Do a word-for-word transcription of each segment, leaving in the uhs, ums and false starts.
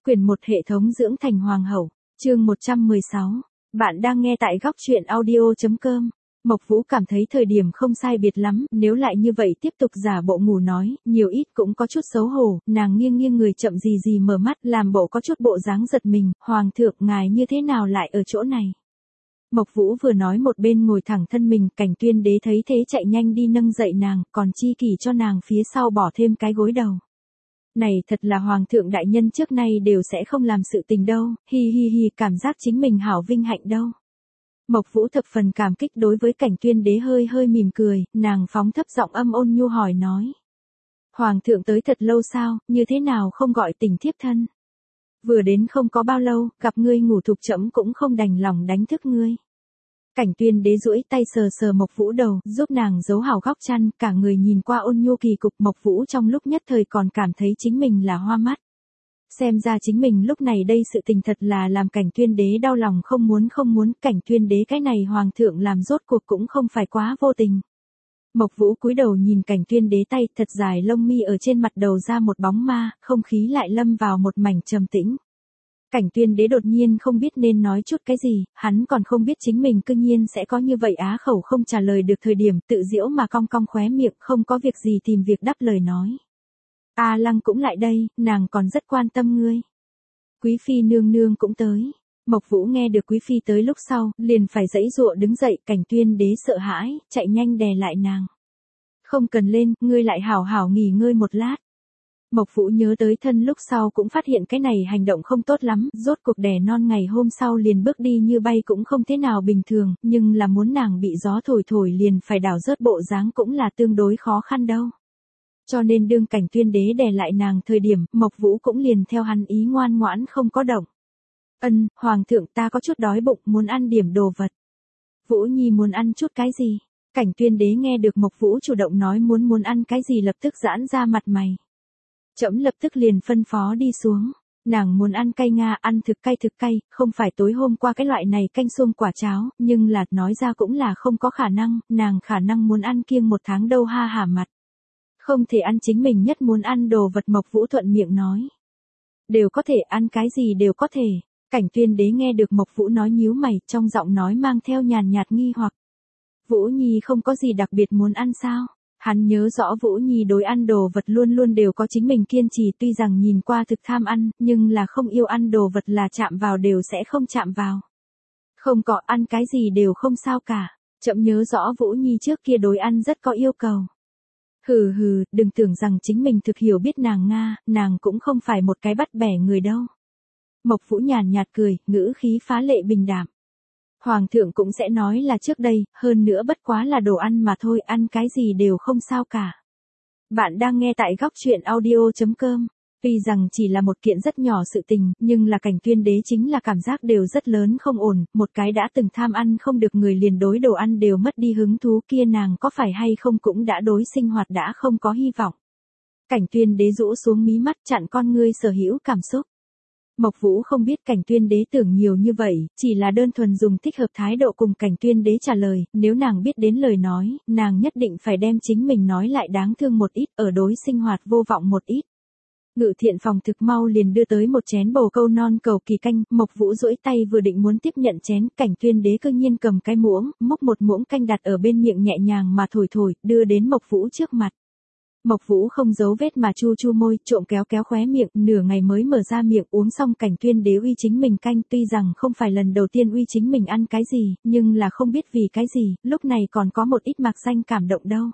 Quyển một hệ thống dưỡng thành hoàng hậu, chương một trăm mười sáu. Bạn đang nghe tại góc truyện audio chấm com. Mộc Vũ cảm thấy thời điểm không sai biệt lắm, nếu lại như vậy tiếp tục giả bộ ngủ nói, nhiều ít cũng có chút xấu hổ, nàng nghiêng nghiêng người chậm gì gì mở mắt, làm bộ có chút bộ dáng giật mình, hoàng thượng ngài như thế nào lại ở chỗ này. Mộc Vũ vừa nói một bên ngồi thẳng thân mình, Cảnh Tuyên Đế thấy thế chạy nhanh đi nâng dậy nàng, còn chi kỷ cho nàng phía sau bỏ thêm cái gối đầu. Này thật là hoàng thượng đại nhân trước nay đều sẽ không làm sự tình đâu, hi hi hi, cảm giác chính mình hảo vinh hạnh đâu. Mộc Vũ thập phần cảm kích đối với Cảnh Tuyên Đế hơi hơi mỉm cười, nàng phóng thấp giọng âm ôn nhu hỏi nói. Hoàng thượng tới thật lâu sao, như thế nào không gọi tình thiếp thân? Vừa đến không có bao lâu, gặp ngươi ngủ thục trẫm cũng không đành lòng đánh thức ngươi. Cảnh Tuyên Đế duỗi tay sờ sờ Mộc Vũ đầu, giúp nàng giấu hảo góc chăn, cả người nhìn qua ôn nhu kỳ cục. Mộc Vũ trong lúc nhất thời còn cảm thấy chính mình là hoa mắt. Xem ra chính mình lúc này đây sự tình thật là làm Cảnh Tuyên Đế đau lòng không muốn không muốn, Cảnh Tuyên Đế cái này hoàng thượng làm rốt cuộc cũng không phải quá vô tình. Mộc Vũ cúi đầu nhìn Cảnh Tuyên Đế tay thật dài lông mi ở trên mặt đầu ra một bóng ma, không khí lại lâm vào một mảnh trầm tĩnh. Cảnh Tuyên Đế đột nhiên không biết nên nói chút cái gì, hắn còn không biết chính mình cư nhiên sẽ có như vậy á khẩu không trả lời được thời điểm, tự giễu mà cong cong khóe miệng, không có việc gì tìm việc đáp lời nói. A Lăng cũng lại đây, nàng còn rất quan tâm ngươi. Quý phi nương nương cũng tới. Mộc Vũ nghe được quý phi tới lúc sau, liền phải giãy giụa đứng dậy, Cảnh Tuyên Đế sợ hãi, chạy nhanh đè lại nàng. Không cần lên, ngươi lại hảo hảo nghỉ ngơi một lát. Mộc Vũ nhớ tới thân lúc sau cũng phát hiện cái này hành động không tốt lắm, rốt cuộc đẻ non ngày hôm sau liền bước đi như bay cũng không thế nào bình thường, nhưng là muốn nàng bị gió thổi thổi liền phải đảo rớt bộ dáng cũng là tương đối khó khăn đâu. Cho nên đương Cảnh Tuyên Đế đè lại nàng thời điểm, Mộc Vũ cũng liền theo hắn ý ngoan ngoãn không có động. Ân, hoàng thượng ta có chút đói bụng, muốn ăn điểm đồ vật. Vũ Nhi muốn ăn chút cái gì? Cảnh Tuyên Đế nghe được Mộc Vũ chủ động nói muốn muốn ăn cái gì lập tức giãn ra mặt mày. Trẫm lập tức liền phân phó đi xuống, nàng muốn ăn cay Nga, ăn thực cay thực cay, không phải tối hôm qua cái loại này canh xuông quả cháo, nhưng là nói ra cũng là không có khả năng, nàng khả năng muốn ăn kiêng một tháng đâu ha hả mặt. Không thể ăn chính mình nhất muốn ăn đồ vật. Mộc Vũ thuận miệng nói. Đều có thể ăn cái gì đều có thể. Cảnh Tuyên Đế nghe được Mộc Vũ nói nhíu mày, trong giọng nói mang theo nhàn nhạt nghi hoặc. Vũ Nhi không có gì đặc biệt muốn ăn sao? Hắn nhớ rõ Vũ Nhi đối ăn đồ vật luôn luôn đều có chính mình kiên trì, tuy rằng nhìn qua thực tham ăn, nhưng là không yêu ăn đồ vật là chạm vào đều sẽ không chạm vào. Không có, ăn cái gì đều không sao cả. Chậm nhớ rõ Vũ Nhi trước kia đối ăn rất có yêu cầu. Hừ hừ, đừng tưởng rằng chính mình thực hiểu biết nàng Nga, nàng cũng không phải một cái bắt bẻ người đâu. Mộc Vũ nhàn nhạt cười, ngữ khí phá lệ bình đạm. Hoàng thượng cũng sẽ nói là trước đây, hơn nữa bất quá là đồ ăn mà thôi, ăn cái gì đều không sao cả. Bạn đang nghe tại góc truyện audio chấm com. Tuy rằng chỉ là một kiện rất nhỏ sự tình, nhưng là Cảnh Tuyên Đế chính là cảm giác đều rất lớn không ổn, một cái đã từng tham ăn không được người liền đối đồ ăn đều mất đi hứng thú kia nàng có phải hay không cũng đã đối sinh hoạt đã không có hy vọng. Cảnh Tuyên Đế rũ xuống mí mắt chặn con ngươi sở hữu cảm xúc. Mộc Vũ không biết Cảnh Tuyên Đế tưởng nhiều như vậy, chỉ là đơn thuần dùng thích hợp thái độ cùng Cảnh Tuyên Đế trả lời, nếu nàng biết đến lời nói, nàng nhất định phải đem chính mình nói lại đáng thương một ít, ở đối sinh hoạt vô vọng một ít. Ngự thiện phòng thực mau liền đưa tới một chén bồ câu non cầu kỳ canh, Mộc Vũ duỗi tay vừa định muốn tiếp nhận chén, Cảnh Tuyên Đế cư nhiên cầm cái muỗng, múc một muỗng canh đặt ở bên miệng nhẹ nhàng mà thổi thổi, đưa đến Mộc Vũ trước mặt. Mộc Vũ không giấu vết mà chu chu môi, trộm kéo kéo khóe miệng, nửa ngày mới mở ra miệng uống xong Cảnh Tuyên Đế uy chính mình canh, tuy rằng không phải lần đầu tiên uy chính mình ăn cái gì, nhưng là không biết vì cái gì, lúc này còn có một ít mạc danh cảm động đâu.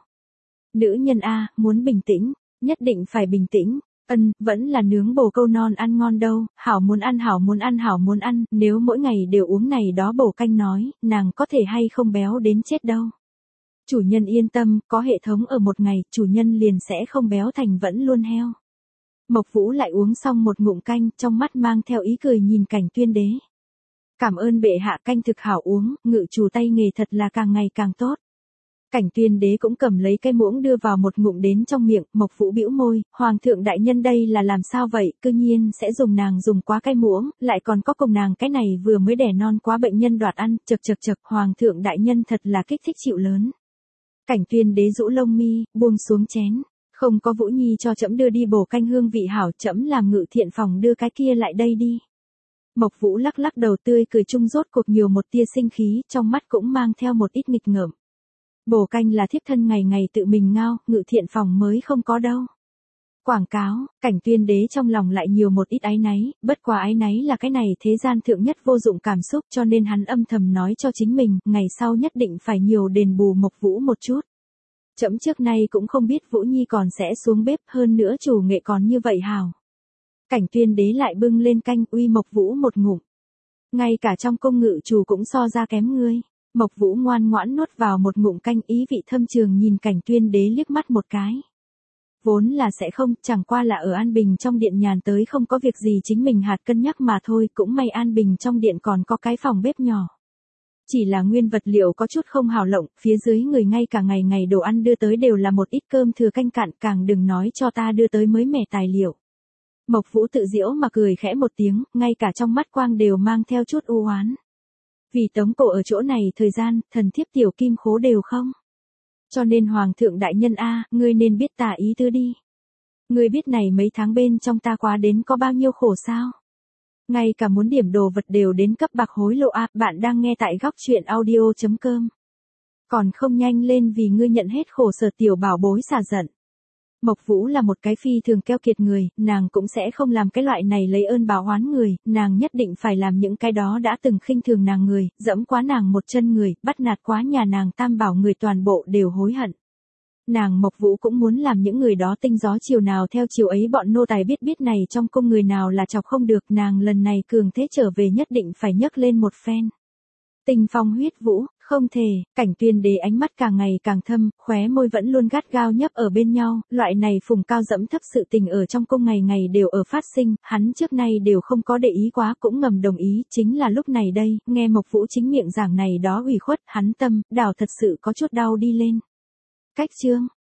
Nữ nhân a, muốn bình tĩnh, nhất định phải bình tĩnh. Ân, vẫn là nướng bồ câu non ăn ngon đâu, hảo muốn ăn hảo muốn ăn hảo muốn ăn, nếu mỗi ngày đều uống này đó bổ canh nói, nàng có thể hay không béo đến chết đâu. Chủ nhân yên tâm, có hệ thống ở một ngày, chủ nhân liền sẽ không béo thành vẫn luôn heo. Mộc Vũ lại uống xong một ngụm canh, trong mắt mang theo ý cười nhìn Cảnh Tuyên Đế. Cảm ơn bệ hạ, canh thực hảo uống, ngự chủ tay nghề thật là càng ngày càng tốt. Cảnh Tuyên Đế cũng cầm lấy cái muỗng đưa vào một ngụm đến trong miệng, Mộc Vũ bĩu môi, hoàng thượng đại nhân đây là làm sao vậy, cư nhiên sẽ dùng nàng dùng quá cái muỗng, lại còn có cùng nàng cái này vừa mới đẻ non quá bệnh nhân đoạt ăn, chật chật chật, hoàng thượng đại nhân thật là kích thích chịu lớn. Cảnh Tuyên Đế rũ lông mi, buông xuống chén, Không có Vũ Nhi cho trẫm đưa đi bổ canh hương vị hảo, trẫm làm ngự thiện phòng đưa cái kia lại đây đi. Mộc Vũ lắc lắc đầu tươi cười chung rốt cuộc nhiều một tia sinh khí, trong mắt cũng mang theo một ít nghịch ngợm. Bổ canh là thiếp thân ngày ngày tự mình ngao, ngự thiện phòng mới không có đâu. Quảng cáo, Cảnh Tuyên Đế trong lòng lại nhiều một ít áy náy, bất quá áy náy là cái này thế gian thượng nhất vô dụng cảm xúc, cho nên hắn âm thầm nói cho chính mình, ngày sau nhất định phải nhiều đền bù Mộc Vũ một chút. Trẫm trước nay cũng không biết Vũ Nhi còn sẽ xuống bếp, hơn nữa chủ nghệ còn như vậy hào. Cảnh Tuyên Đế lại bưng lên canh uy Mộc Vũ một ngụm. Ngay cả trong cung ngự chủ cũng so ra kém ngươi. Mộc Vũ ngoan ngoãn nuốt vào một ngụm canh, ý vị thâm trường nhìn Cảnh Tuyên Đế liếc mắt một cái. Vốn là sẽ không, chẳng qua là ở An Bình trong điện nhàn tới không có việc gì chính mình hạt cân nhắc mà thôi, cũng may An Bình trong điện còn có cái phòng bếp nhỏ. Chỉ là nguyên vật liệu có chút không hào lộng, phía dưới người ngay cả ngày ngày đồ ăn đưa tới đều là một ít cơm thừa canh cạn, càng đừng nói cho ta đưa tới mới mẻ tài liệu. Mộc Vũ tự giễu mà cười khẽ một tiếng, ngay cả trong mắt quang đều mang theo chút u oán. Vì tống cổ ở chỗ này thời gian, thần thiếp tiểu kim khố đều không. Cho nên Hoàng thượng đại nhân a, ngươi nên biết tà ý tứ đi. Ngươi biết này mấy tháng bên trong ta quá đến có bao nhiêu khổ sao? Ngay cả muốn điểm đồ vật đều đến cấp bạc hối lộ a, bạn đang nghe tại góc truyện audio chấm com. Còn không nhanh lên vì ngươi nhận hết khổ sở tiểu bảo bối xả giận. Mộc Vũ là một cái phi thường keo kiệt người, nàng cũng sẽ không làm cái loại này lấy ơn báo oán người, nàng nhất định phải làm những cái đó đã từng khinh thường nàng người, dẫm quá nàng một chân người, bắt nạt quá nhà nàng tam bảo người toàn bộ đều hối hận. Nàng Mộc Vũ cũng muốn làm những người đó tinh gió chiều nào theo chiều ấy, bọn nô tài biết biết này trong cung người nào là chọc không được, nàng lần này cường thế trở về nhất định phải nhấc lên một phen. Tình phong huyết vũ, không thể, Cảnh Tuyên Đế ánh mắt càng ngày càng thâm, khóe môi vẫn luôn gắt gao nhấp ở bên nhau, loại này phùng cao dẫm thấp sự tình ở trong cung ngày ngày đều ở phát sinh, hắn trước nay đều không có để ý quá, cũng ngầm đồng ý, chính là lúc này đây, nghe Mộc Vũ chính miệng giảng này đó ủy khuất, hắn tâm, đảo thật sự có chút đau đi lên. Cách chương